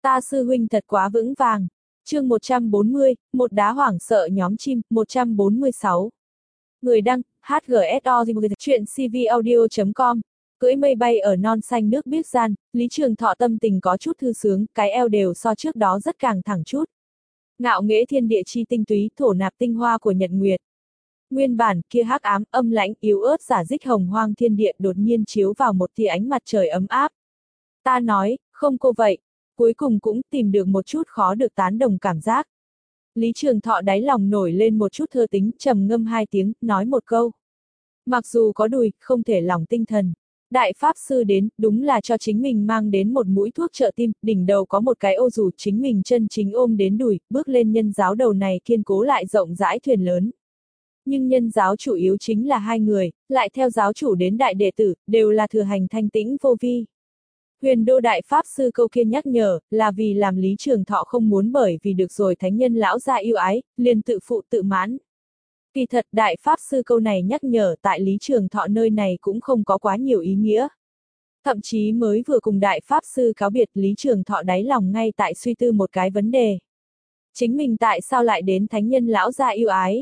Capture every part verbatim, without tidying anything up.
Ta sư huynh thật quá vững vàng. Chương một trăm bốn mươi, một đá hoảng sợ nhóm chim, một trăm bốn mươi sáu. Người đăng, hát giê ét o, chuyện c v audio chấm com. Cưỡi mây bay ở non xanh nước biếc gian, Lý Trường Thọ tâm tình có chút thư sướng, cái eo đều so trước đó rất càng thẳng chút. Ngạo nghễ thiên địa chi tinh túy, thổ nạp tinh hoa của nhật nguyệt. Nguyên bản, kia hắc ám, âm lãnh, yếu ớt giả dích hồng hoang thiên địa đột nhiên chiếu vào một tia ánh mặt trời ấm áp. Ta nói, không cô vậy. Cuối cùng cũng tìm được một chút khó được tán đồng cảm giác. Lý Trường Thọ đáy lòng nổi lên một chút thơ tính, trầm ngâm hai tiếng, nói một câu. Mặc dù có đùi, không thể lòng tinh thần. Đại Pháp Sư đến, đúng là cho chính mình mang đến một mũi thuốc trợ tim, đỉnh đầu có một cái ô dù chính mình chân chính ôm đến đùi, bước lên nhân giáo đầu này kiên cố lại rộng rãi thuyền lớn. Nhưng nhân giáo chủ yếu chính là hai người, lại theo giáo chủ đến đại đệ tử, đều là thừa hành thanh tĩnh vô vi. Huyền Đô Đại Pháp Sư câu kia nhắc nhở, là vì làm Lý Trường Thọ không muốn bởi vì được rồi thánh nhân lão gia yêu ái, liền tự phụ tự mãn. Kỳ thật Đại Pháp Sư câu này nhắc nhở tại Lý Trường Thọ nơi này cũng không có quá nhiều ý nghĩa. Thậm chí mới vừa cùng Đại Pháp Sư cáo biệt, Lý Trường Thọ đáy lòng ngay tại suy tư một cái vấn đề. Chính mình tại sao lại đến thánh nhân lão gia yêu ái?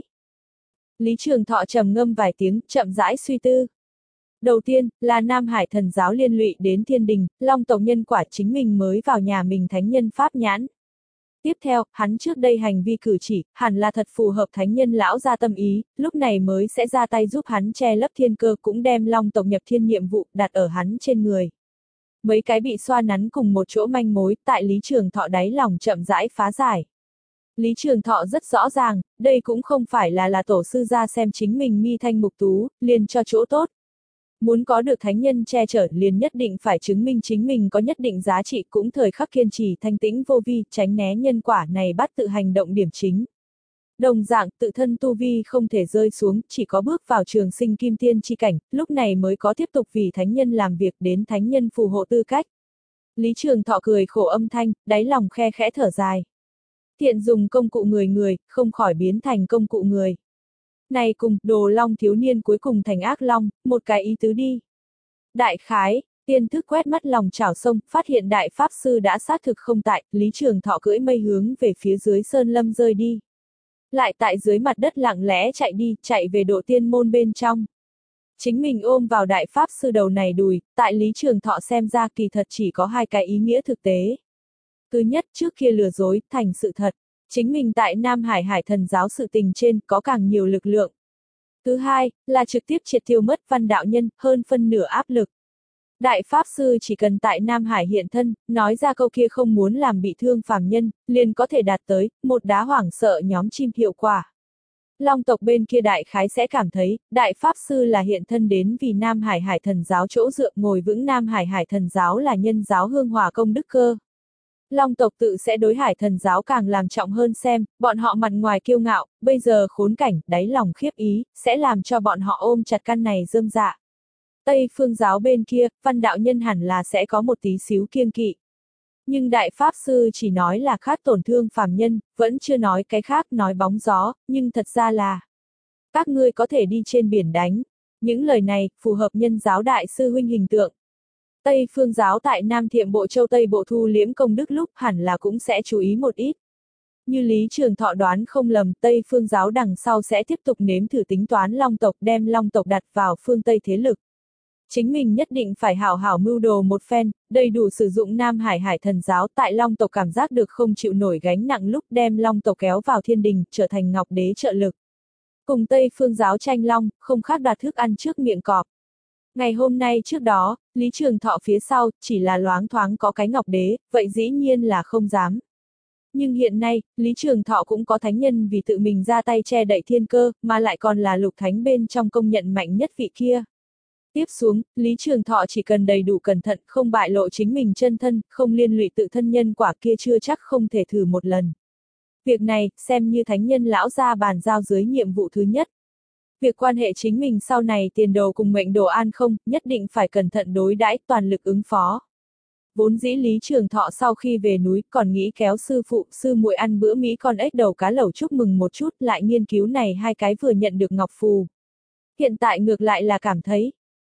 Lý Trường Thọ trầm ngâm vài tiếng, chậm rãi suy tư. Đầu tiên, là Nam Hải thần giáo liên lụy đến thiên đình, long tộc nhân quả chính mình mới vào nhà mình thánh nhân pháp nhãn. Tiếp theo, hắn trước đây hành vi cử chỉ, hẳn là thật phù hợp thánh nhân lão gia tâm ý, lúc này mới sẽ ra tay giúp hắn che lấp thiên cơ, cũng đem long tộc nhập thiên nhiệm vụ đặt ở hắn trên người. Mấy cái bị xoa nắn cùng một chỗ manh mối, tại Lý Trường Thọ đáy lòng chậm rãi phá giải. Lý Trường Thọ rất rõ ràng, đây cũng không phải là là tổ sư ra xem chính mình mi thanh mục tú, liền cho chỗ tốt. Muốn có được thánh nhân che chở liền nhất định phải chứng minh chính mình có nhất định giá trị, cũng thời khắc kiên trì thanh tĩnh vô vi, tránh né nhân quả này bắt tự hành động điểm chính. Đồng dạng, tự thân tu vi không thể rơi xuống, chỉ có bước vào trường sinh kim tiên chi cảnh, lúc này mới có tiếp tục vì thánh nhân làm việc đến thánh nhân phù hộ tư cách. Lý Trường Thọ cười khổ âm thanh, đáy lòng khe khẽ thở dài. Thiện dùng công cụ người người, không khỏi biến thành công cụ người. Này cùng, đồ long thiếu niên cuối cùng thành ác long, một cái ý tứ đi. Đại khái, tiên thức quét mắt lòng chảo sông, phát hiện Đại Pháp Sư đã xác thực không tại, Lý Trường Thọ cưỡi mây hướng về phía dưới sơn lâm rơi đi. Lại tại dưới mặt đất lặng lẽ chạy đi, chạy về độ tiên môn bên trong. Chính mình ôm vào Đại Pháp Sư đầu này đùi, tại Lý Trường Thọ xem ra kỳ thật chỉ có hai cái ý nghĩa thực tế. Thứ nhất, trước kia lừa dối, thành sự thật. Chính mình tại Nam Hải Hải thần giáo sự tình trên có càng nhiều lực lượng. Thứ hai, là trực tiếp triệt tiêu mất văn đạo nhân, hơn phân nửa áp lực. Đại Pháp Sư chỉ cần tại Nam Hải hiện thân, nói ra câu kia không muốn làm bị thương phàm nhân, liền có thể đạt tới, một đá hoảng sợ nhóm chim hiệu quả. Long tộc bên kia đại khái sẽ cảm thấy, Đại Pháp Sư là hiện thân đến vì Nam Hải Hải thần giáo chỗ dựa, ngồi vững Nam Hải Hải thần giáo là nhân giáo hương hòa công đức cơ. Long tộc tự sẽ đối Hải thần giáo càng làm trọng hơn xem, bọn họ mặt ngoài kiêu ngạo, bây giờ khốn cảnh, đáy lòng khiếp ý, sẽ làm cho bọn họ ôm chặt căn này rơm dạ. Tây phương giáo bên kia, văn đạo nhân hẳn là sẽ có một tí xíu kiêng kỵ. Nhưng Đại Pháp Sư chỉ nói là khát tổn thương phàm nhân, vẫn chưa nói cái khác, nói bóng gió, nhưng thật ra là các ngươi có thể đi trên biển đánh. Những lời này, phù hợp nhân giáo đại sư huynh hình tượng. Tây phương giáo tại Nam Thiệm Bộ Châu Tây Bộ thu liếm công đức lúc hẳn là cũng sẽ chú ý một ít. Như Lý Trường Thọ đoán không lầm, Tây phương giáo đằng sau sẽ tiếp tục nếm thử tính toán long tộc, đem long tộc đặt vào phương Tây thế lực. Chính mình nhất định phải hảo hảo mưu đồ một phen, đầy đủ sử dụng Nam Hải Hải thần giáo tại long tộc cảm giác được không chịu nổi gánh nặng lúc đem long tộc kéo vào thiên đình, trở thành ngọc đế trợ lực. Cùng Tây phương giáo tranh long, không khác đoạt thức ăn trước miệng cọp. Ngày hôm nay trước đó, Lý Trường Thọ phía sau, chỉ là loáng thoáng có cái ngọc đế, vậy dĩ nhiên là không dám. Nhưng hiện nay, Lý Trường Thọ cũng có thánh nhân vì tự mình ra tay che đậy thiên cơ, mà lại còn là lục thánh bên trong công nhận mạnh nhất vị kia. Tiếp xuống, Lý Trường Thọ chỉ cần đầy đủ cẩn thận, không bại lộ chính mình chân thân, không liên lụy tự thân nhân quả kia chưa chắc không thể thử một lần. Việc này, xem như thánh nhân lão gia bàn giao dưới nhiệm vụ thứ nhất. Việc quan hệ chính mình sau này tiền đồ cùng mệnh đồ an không, nhất định phải cẩn thận đối đãi, toàn lực ứng phó. Vốn dĩ Lý Trường Thọ sau khi về núi còn nghĩ kéo sư phụ, sư muội ăn bữa Mỹ con ếch đầu cá lẩu chúc mừng một chút, lại nghiên cứu này hai cái vừa nhận được ngọc phù. Hiện tại ngược lại là cảm thấy,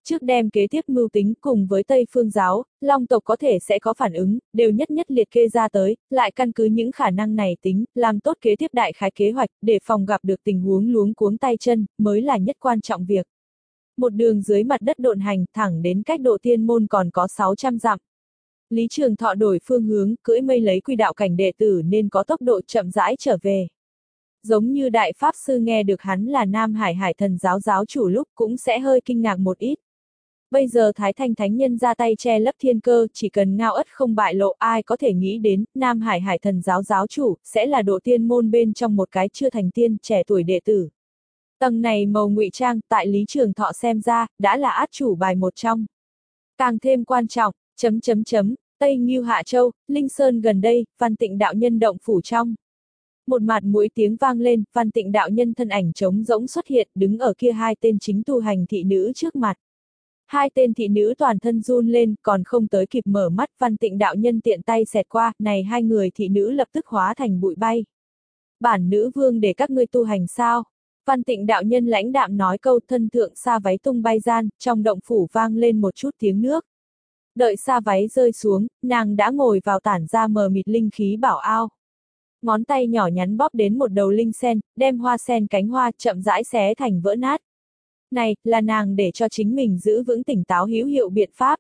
Trước đem kế tiếp mưu tính cùng với Tây Phương giáo, Long tộc có thể sẽ có phản ứng, đều nhất nhất liệt kê ra tới, lại căn cứ những khả năng này tính, làm tốt kế tiếp đại khái kế hoạch, để phòng gặp được tình huống luống cuống tay chân, mới là nhất quan trọng việc. Một đường dưới mặt đất độn hành, thẳng đến cách độ tiên môn còn có sáu trăm dặm. Lý Trường Thọ đổi phương hướng, cưỡi mây lấy quy đạo cảnh đệ tử nên có tốc độ chậm rãi trở về. Giống như đại pháp sư nghe được hắn là Nam Hải Hải Thần giáo giáo chủ lúc cũng sẽ hơi kinh ngạc một ít. Bây giờ Thái Thanh Thánh Nhân ra tay che lấp thiên cơ, chỉ cần Ngao Ất không bại lộ, ai có thể nghĩ đến, Nam Hải Hải Thần giáo giáo chủ, sẽ là độ tiên môn bên trong một cái chưa thành tiên, trẻ tuổi đệ tử. Tầng này màu ngụy trang, tại Lý Trường Thọ xem ra, đã là át chủ bài một trong. Càng thêm quan trọng, chấm chấm chấm, Tây Ngưu Hạ Châu, Linh Sơn gần đây, Văn Tịnh đạo nhân động phủ trong. Một mạt mũi tiếng vang lên, Văn Tịnh đạo nhân thân ảnh trống rỗng xuất hiện, đứng ở kia hai tên chính tu hành thị nữ trước mặt. Hai tên thị nữ toàn thân run lên, còn không tới kịp mở mắt, Văn Tịnh đạo nhân tiện tay xẹt qua, này hai người thị nữ lập tức hóa thành bụi bay. Bản nữ vương để các ngươi tu hành sao? Văn Tịnh đạo nhân lãnh đạm nói câu, thân thượng sa váy tung bay gian, trong động phủ vang lên một chút tiếng nước. Đợi sa váy rơi xuống, nàng đã ngồi vào tản ra mờ mịt linh khí bảo ao. Ngón tay nhỏ nhắn bóp đến một đầu linh sen, đem hoa sen cánh hoa chậm rãi xé thành vỡ nát. Này, là nàng để cho chính mình giữ vững tỉnh táo hữu hiệu biện pháp.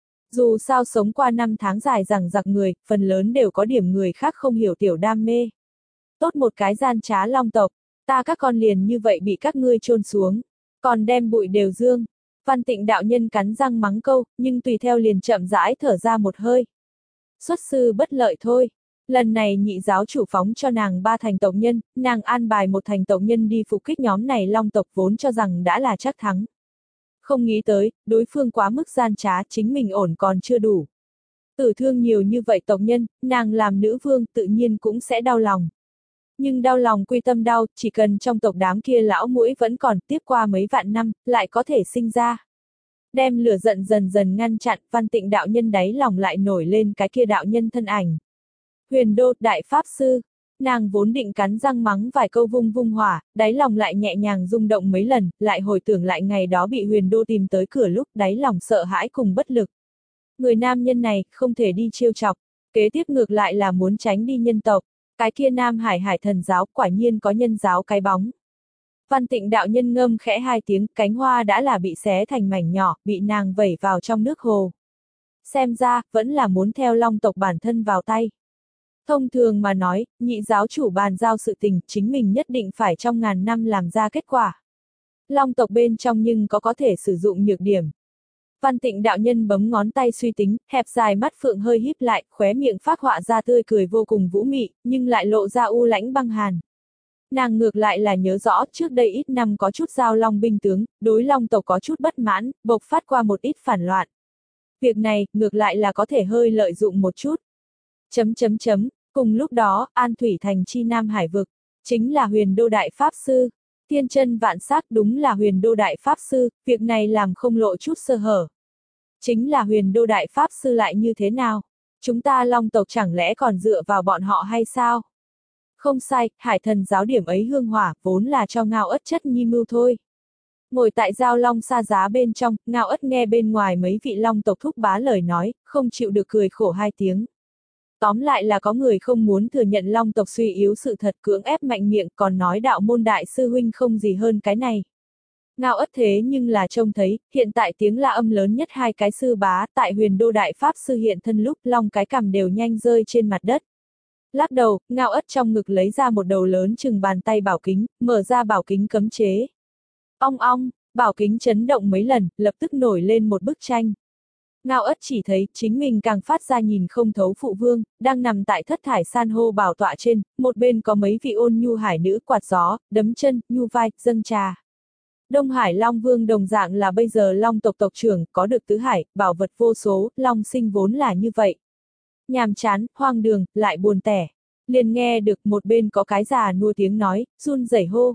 Dù sao sống qua năm tháng dài rằng giặc người, phần lớn đều có điểm người khác không hiểu tiểu đam mê. Tốt một cái gian trá long tộc, ta các con liền như vậy bị các ngươi chôn xuống, còn đem bụi đều dương. Văn Tịnh đạo nhân cắn răng mắng câu, nhưng tùy theo liền chậm rãi thở ra một hơi. Xuất sư bất lợi thôi. Lần này nhị giáo chủ phóng cho nàng ba thành tộc nhân, nàng an bài một thành tộc nhân đi phục kích nhóm này long tộc vốn cho rằng đã là chắc thắng. Không nghĩ tới, đối phương quá mức gian trá, chính mình ổn còn chưa đủ. Tử thương nhiều như vậy tộc nhân, nàng làm nữ vương tự nhiên cũng sẽ đau lòng. Nhưng đau lòng quy tâm đau, chỉ cần trong tộc đám kia lão mũi vẫn còn tiếp qua mấy vạn năm, lại có thể sinh ra. Đem lửa giận dần dần ngăn chặn, Văn Tịnh đạo nhân đáy lòng lại nổi lên cái kia đạo nhân thân ảnh. Huyền Đô, đại pháp sư, nàng vốn định cắn răng mắng vài câu vung vung hỏa, đáy lòng lại nhẹ nhàng rung động mấy lần, lại hồi tưởng lại ngày đó bị Huyền Đô tìm tới cửa lúc đáy lòng sợ hãi cùng bất lực. Người nam nhân này, không thể đi trêu chọc, kế tiếp ngược lại là muốn tránh đi nhân tộc, cái kia Nam Hải Hải Thần giáo quả nhiên có nhân giáo cái bóng. Văn Tịnh đạo nhân ngâm khẽ hai tiếng, cánh hoa đã là bị xé thành mảnh nhỏ, bị nàng vẩy vào trong nước hồ. Xem ra, vẫn là muốn theo long tộc bản thân vào tay. Thông thường mà nói, nhị giáo chủ bàn giao sự tình, chính mình nhất định phải trong ngàn năm làm ra kết quả. Long tộc bên trong nhưng có có thể sử dụng nhược điểm. Văn Tịnh đạo nhân bấm ngón tay suy tính, hẹp dài mắt phượng hơi híp lại, khóe miệng phác họa ra tươi cười vô cùng vũ mị, nhưng lại lộ ra u lãnh băng hàn. Nàng ngược lại là nhớ rõ trước đây ít năm có chút giao long binh tướng, đối long tộc có chút bất mãn, bộc phát qua một ít phản loạn. Việc này, ngược lại là có thể hơi lợi dụng một chút. Chấm chấm chấm, cùng lúc đó, An Thủy thành chi Nam Hải vực, chính là Huyền Đô đại pháp sư. Thiên chân vạn sắc đúng là Huyền Đô đại pháp sư, việc này làm không lộ chút sơ hở. Chính là Huyền Đô đại pháp sư lại như thế nào? Chúng ta long tộc chẳng lẽ còn dựa vào bọn họ hay sao? Không sai, Hải Thần giáo điểm ấy hương hỏa, vốn là cho Ngao Ất chất nhi mưu thôi. Ngồi tại giao long xa giá bên trong, Ngao Ất nghe bên ngoài mấy vị long tộc thúc bá lời nói, không chịu được cười khổ hai tiếng. Tóm lại là có người không muốn thừa nhận long tộc suy yếu sự thật, cưỡng ép mạnh miệng, còn nói đạo môn đại sư huynh không gì hơn cái này. Ngao Ất thế nhưng là trông thấy, hiện tại tiếng la âm lớn nhất hai cái sư bá, tại Huyền Đô đại pháp sư hiện thân lúc long cái cằm đều nhanh rơi trên mặt đất. Lắc đầu, Ngao Ất trong ngực lấy ra một đầu lớn chừng bàn tay bảo kính, mở ra bảo kính cấm chế. Ong ong, bảo kính chấn động mấy lần, lập tức nổi lên một bức tranh. Ngao Ất chỉ thấy, chính mình càng phát ra nhìn không thấu phụ vương, đang nằm tại thất thải san hô bảo tọa trên, một bên có mấy vị ôn nhu hải nữ quạt gió, đấm chân, nhu vai, dâng trà. Đông Hải Long Vương đồng dạng là bây giờ long tộc tộc trưởng, có được tứ hải, bảo vật vô số, long sinh vốn là như vậy. Nhàm chán, hoang đường, lại buồn tẻ. Liền nghe được một bên có cái già nua tiếng nói, run rẩy hô.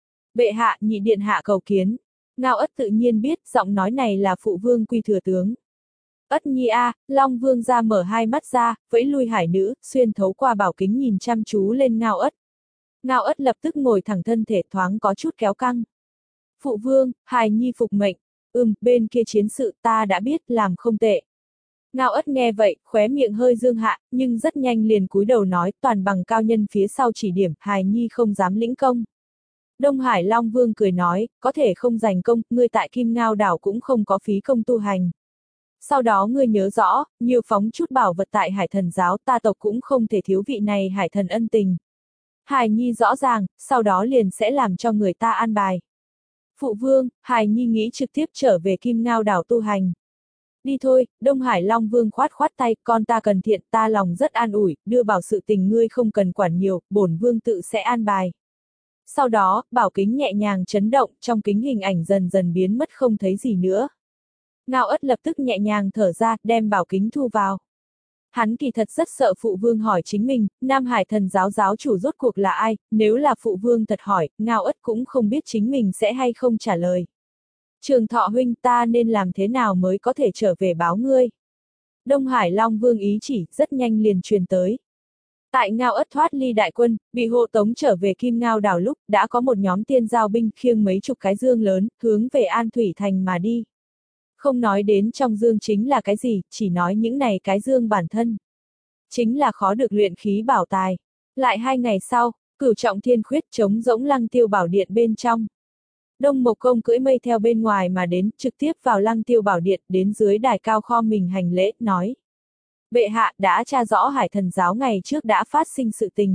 Bệ hạ, nhị điện hạ cầu kiến. Ngao Ất tự nhiên biết, giọng nói này là phụ vương Quy thừa tướng. Ất nhi a, Long Vương ra mở hai mắt ra, vẫy lui hải nữ, xuyên thấu qua bảo kính nhìn chăm chú lên Ngao Ất. Ngao Ất lập tức ngồi thẳng thân thể thoáng có chút kéo căng. Phụ vương, hài nhi phục mệnh. ừm, bên kia chiến sự ta đã biết, làm không tệ. Ngao Ất nghe vậy, khóe miệng hơi dương hạ, nhưng rất nhanh liền cúi đầu nói, toàn bằng cao nhân phía sau chỉ điểm, hài nhi không dám lĩnh công. Đông Hải Long Vương cười nói, có thể không giành công, ngươi tại Kim Ngao đảo cũng không có phí công tu hành. Sau đó ngươi nhớ rõ, nhiều phóng chút bảo vật tại Hải Thần giáo, ta tộc cũng không thể thiếu vị này Hải Thần ân tình. Hài nhi rõ ràng, sau đó liền sẽ làm cho người ta an bài. Phụ vương, hài nhi nghĩ trực tiếp trở về Kim Ngao đảo tu hành. Đi thôi, Đông Hải Long Vương khoát khoát tay, con ta cần thiện, ta lòng rất an ủi, đưa bảo sự tình ngươi không cần quản nhiều, bổn vương tự sẽ an bài. Sau đó, bảo kính nhẹ nhàng chấn động, trong kính hình ảnh dần dần biến mất không thấy gì nữa. Ngao Ất lập tức nhẹ nhàng thở ra, đem bảo kính thu vào. Hắn kỳ thật rất sợ phụ vương hỏi chính mình, Nam Hải Thần giáo giáo chủ rốt cuộc là ai, nếu là phụ vương thật hỏi, Ngao Ất cũng không biết chính mình sẽ hay không trả lời. Trường Thọ huynh, ta nên làm thế nào mới có thể trở về báo ngươi? Đông Hải Long Vương ý chỉ, rất nhanh liền truyền tới. Tại Ngao Ất thoát ly đại quân, bị hộ tống trở về Kim Ngao đảo lúc, đã có một nhóm tiên giao binh khiêng mấy chục cái dương lớn, hướng về An Thủy Thành mà đi. Không nói đến trong dương chính là cái gì, chỉ nói những này cái dương bản thân. Chính là khó được luyện khí bảo tài. Lại hai ngày sau, Cửu Trọng Thiên Khuyết chống rỗng Lăng Tiêu Bảo Điện bên trong. Đông Mộc Công cưỡi mây theo bên ngoài mà đến, trực tiếp vào Lăng Tiêu Bảo Điện, đến dưới đài cao kho mình hành lễ, nói. Bệ hạ đã tra rõ Hải Thần giáo ngày trước đã phát sinh sự tình.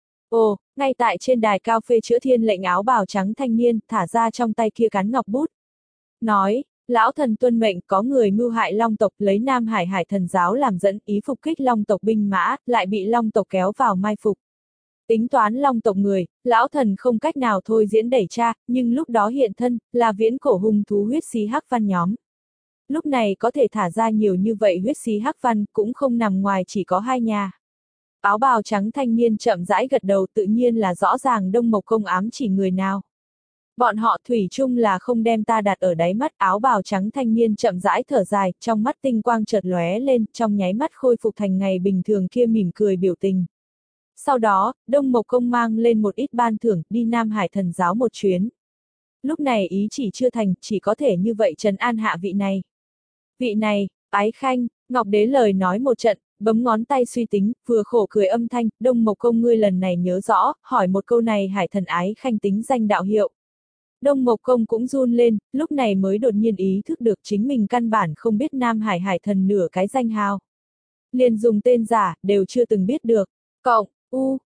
Ồ, ngay tại trên đài cao phê chữa thiên lệnh áo bào trắng thanh niên, thả ra trong tay kia cán ngọc bút. Nói, lão thần tuân mệnh, có người mưu hại Long tộc, lấy Nam Hải Hải Thần giáo làm dẫn, ý phục kích Long tộc binh mã, lại bị Long tộc kéo vào mai phục. Tính toán Long tộc người, lão thần không cách nào thôi diễn đẩy tra, nhưng lúc đó hiện thân, là viễn cổ hung thú huyết xí hắc văn nhóm. Lúc này có thể thả ra nhiều như vậy huyết xí hắc văn, cũng không nằm ngoài chỉ có hai nhà. Áo bào trắng thanh niên chậm rãi gật đầu, tự nhiên là rõ ràng Đông Mộc Công ám chỉ người nào. Bọn họ thủy chung là không đem ta đặt ở đáy mắt. Áo bào trắng thanh niên chậm rãi thở dài, trong mắt tinh quang chợt lóe lên, trong nháy mắt khôi phục thành ngày bình thường kia mỉm cười biểu tình. Sau đó, Đông Mộc Công mang lên một ít ban thưởng, đi Nam Hải Thần giáo một chuyến. Lúc này ý chỉ chưa thành, chỉ có thể như vậy trấn an hạ vị này. Vị này, Ái Khanh, Ngọc Đế lời nói một trận, bấm ngón tay suy tính, vừa khổ cười âm thanh, Đông Mộc Công ngươi lần này nhớ rõ, hỏi một câu này Hải Thần Ái Khanh tính danh đạo hiệu. Đông Mộc Công cũng run lên, lúc này mới đột nhiên ý thức được chính mình căn bản không biết Nam Hải Hải Thần nửa cái danh hào. Liền dùng tên giả, đều chưa từng biết được. Cộng, U,